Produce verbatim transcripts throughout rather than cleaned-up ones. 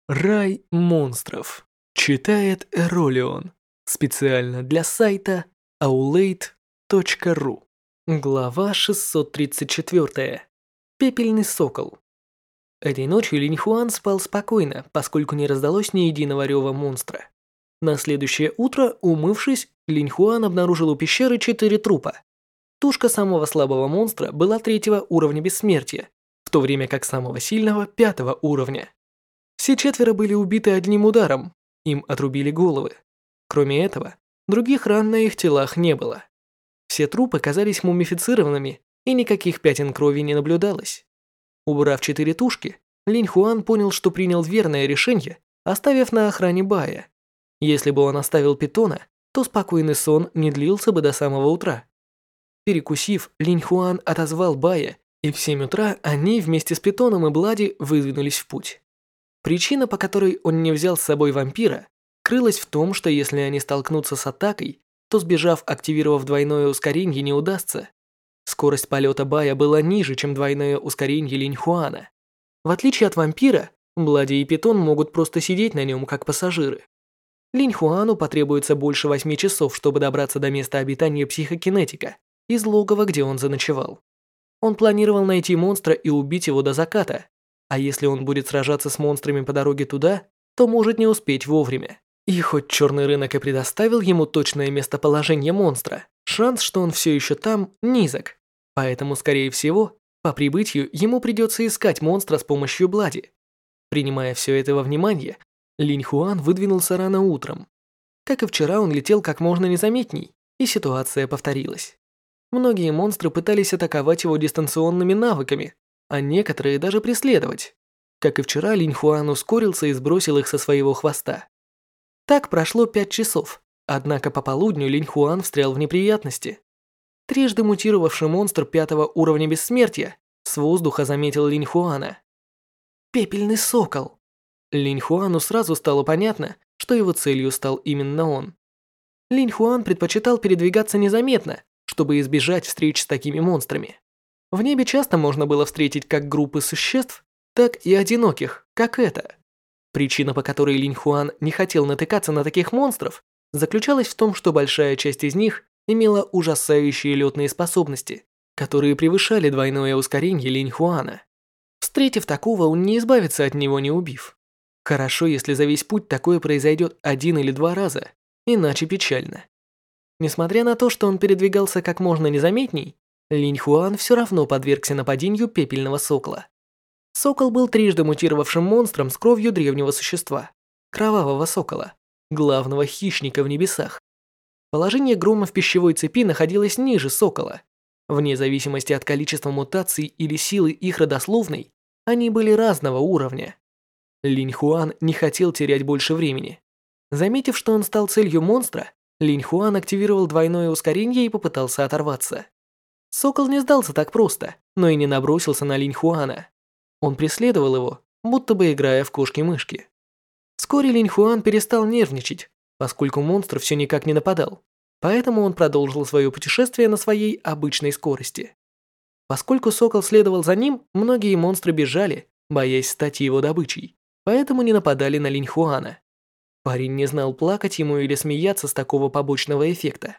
Рай монстров. Читает Эролион. Специально для сайта аулейт точка ру. Глава шестьсот тридцать четыре. Пепельный сокол. Этой ночью Линь Хуан спал спокойно, поскольку не раздалось ни единого рева монстра. На следующее утро, умывшись, Линь Хуан обнаружил у пещеры четыре трупа. Тушка самого слабого монстра была третьего уровня бессмертия, в то время как самого сильного пятого уровня. Все четверо были убиты одним ударом, им отрубили головы. Кроме этого, других ран на их телах не было. Все трупы казались мумифицированными, и никаких пятен крови не наблюдалось. Убрав четыре тушки, Линь Хуан понял, что принял верное решение, оставив на охране Бая. Если бы он оставил питона, то спокойный сон не длился бы до самого утра. Перекусив, Линь Хуан отозвал Бая, и в семь утра они вместе с питоном и Блади выдвинулись в путь. Причина, по которой он не взял с собой вампира, крылась в том, что если они столкнутся с атакой, то сбежав, активировав двойное ускорение, не удастся. Скорость полета Бая была ниже, чем двойное ускорение Линь Хуана. В отличие от вампира, Блади и питон могут просто сидеть на нем, как пассажиры. Линь Хуану потребуется больше восьми часов, чтобы добраться до места обитания психокинетика, из логова, где он заночевал. Он планировал найти монстра и убить его до заката, а если он будет сражаться с монстрами по дороге туда, то может не успеть вовремя. И хоть черный рынок и предоставил ему точное местоположение монстра, шанс, что он все еще там, низок. Поэтому, скорее всего, по прибытию ему придется искать монстра с помощью Блади. Принимая все это во внимание, Линь Хуан выдвинулся рано утром. Как и вчера, он летел как можно незаметней, и ситуация повторилась. Многие монстры пытались атаковать его дистанционными навыками, а некоторые даже преследовать. Как и вчера, Линь Хуан ускорился и сбросил их со своего хвоста. Так прошло пять часов, однако по полудню Линь Хуан встрял в неприятности. Трижды мутировавший монстр пятого уровня бессмертия с воздуха заметил Линь Хуана. Пепельный сокол. Линь Хуану сразу стало понятно, что его целью стал именно он. Линь Хуан предпочитал передвигаться незаметно, чтобы избежать встреч с такими монстрами. В небе часто можно было встретить как группы существ, так и одиноких, как это. Причина, по которой Линь Хуан не хотел натыкаться на таких монстров, заключалась в том, что большая часть из них имела ужасающие летные способности, которые превышали двойное ускорение Линь Хуана. Встретив такого, он не избавится от него, не убив. Хорошо, если за весь путь такое произойдет один или два раза, иначе печально. Несмотря на то, что он передвигался как можно незаметней, Линь Хуан все равно подвергся нападению пепельного сокола. Сокол был трижды мутировавшим монстром с кровью древнего существа, кровавого сокола, главного хищника в небесах. Положение грома в пищевой цепи находилось ниже сокола. Вне зависимости от количества мутаций или силы их родословной, они были разного уровня. Линь Хуан не хотел терять больше времени. Заметив, что он стал целью монстра, Линь Хуан активировал двойное ускорение и попытался оторваться. Сокол не сдался так просто, но и не набросился на Линь Хуана. Он преследовал его, будто бы играя в кошки-мышки. Вскоре Линь Хуан перестал нервничать, поскольку монстр все никак не нападал, поэтому он продолжил свое путешествие на своей обычной скорости. Поскольку сокол следовал за ним, многие монстры бежали, боясь стать его добычей, поэтому не нападали на Линь Хуана. Парень не знал, плакать ему или смеяться с такого побочного эффекта.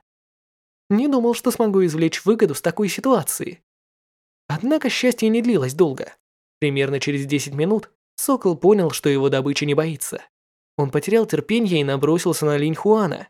Не думал, что смогу извлечь выгоду с такой ситуации. Однако счастье не длилось долго. Примерно через десять минут сокол понял, что его добыча не боится. Он потерял терпение и набросился на Линь Хуана.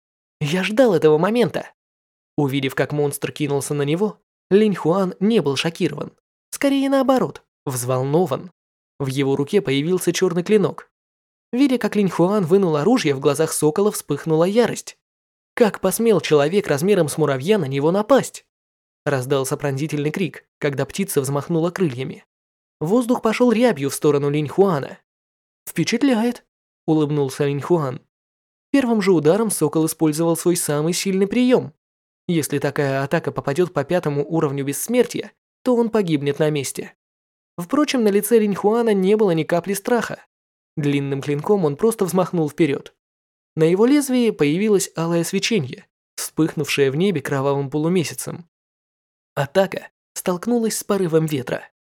Я ждал этого момента. Увидев, как монстр кинулся на него, Линь Хуан не был шокирован. Скорее наоборот, взволнован. В его руке появился черный клинок. Видя, как Линь Хуан вынул оружие, в глазах сокола вспыхнула ярость. Как посмел человек размером с муравья на него напасть? Раздался пронзительный крик, когда птица взмахнула крыльями. Воздух пошел рябью в сторону Линь Хуана. «Впечатляет», — улыбнулся Линь Хуан. Первым же ударом сокол использовал свой самый сильный прием. Если такая атака попадет по пятому уровню бессмертия, то он погибнет на месте. Впрочем, на лице Линь Хуана не было ни капли страха. Длинным клинком он просто взмахнул вперед. На его лезвии появилось алое свечение, вспыхнувшее в небе кровавым полумесяцем. Атака столкнулась с порывом ветра.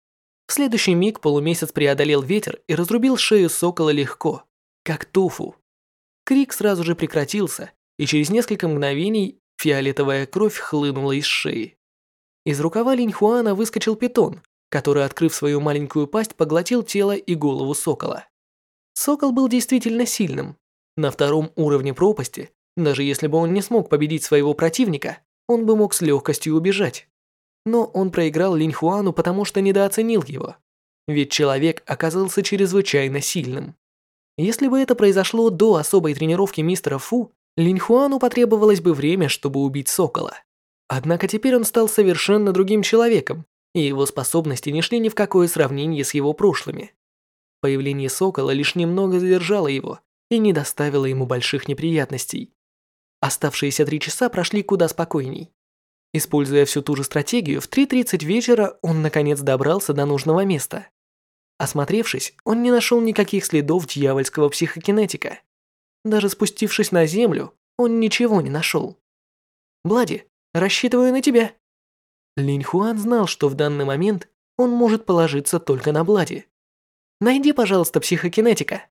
В следующий миг полумесяц преодолел ветер и разрубил шею сокола легко, как тофу. Крик сразу же прекратился, и через несколько мгновений фиолетовая кровь хлынула из шеи. Из рукава Линьхуана выскочил питон, который, открыв свою маленькую пасть, поглотил тело и голову сокола. Сокол был действительно сильным. На втором уровне пропасти, даже если бы он не смог победить своего противника, он бы мог с легкостью убежать. Но он проиграл Линьхуану, потому что недооценил его. Ведь человек оказался чрезвычайно сильным. Если бы это произошло до особой тренировки мистера Фу, Линьхуану потребовалось бы время, чтобы убить сокола. Однако теперь он стал совершенно другим человеком, и его способности не шли ни в какое сравнение с его прошлыми. Появление сокола лишь немного задержало его и не доставило ему больших неприятностей. Оставшиеся три часа прошли куда спокойней. Используя всю ту же стратегию, в три тридцать вечера он наконец добрался до нужного места. Осмотревшись, он не нашел никаких следов дьявольского психокинетика. Даже спустившись на землю, он ничего не нашел. «Блади, рассчитываю на тебя». Линьхуан знал, что в данный момент он может положиться только на Блади. «Найди, пожалуйста, психокинетика».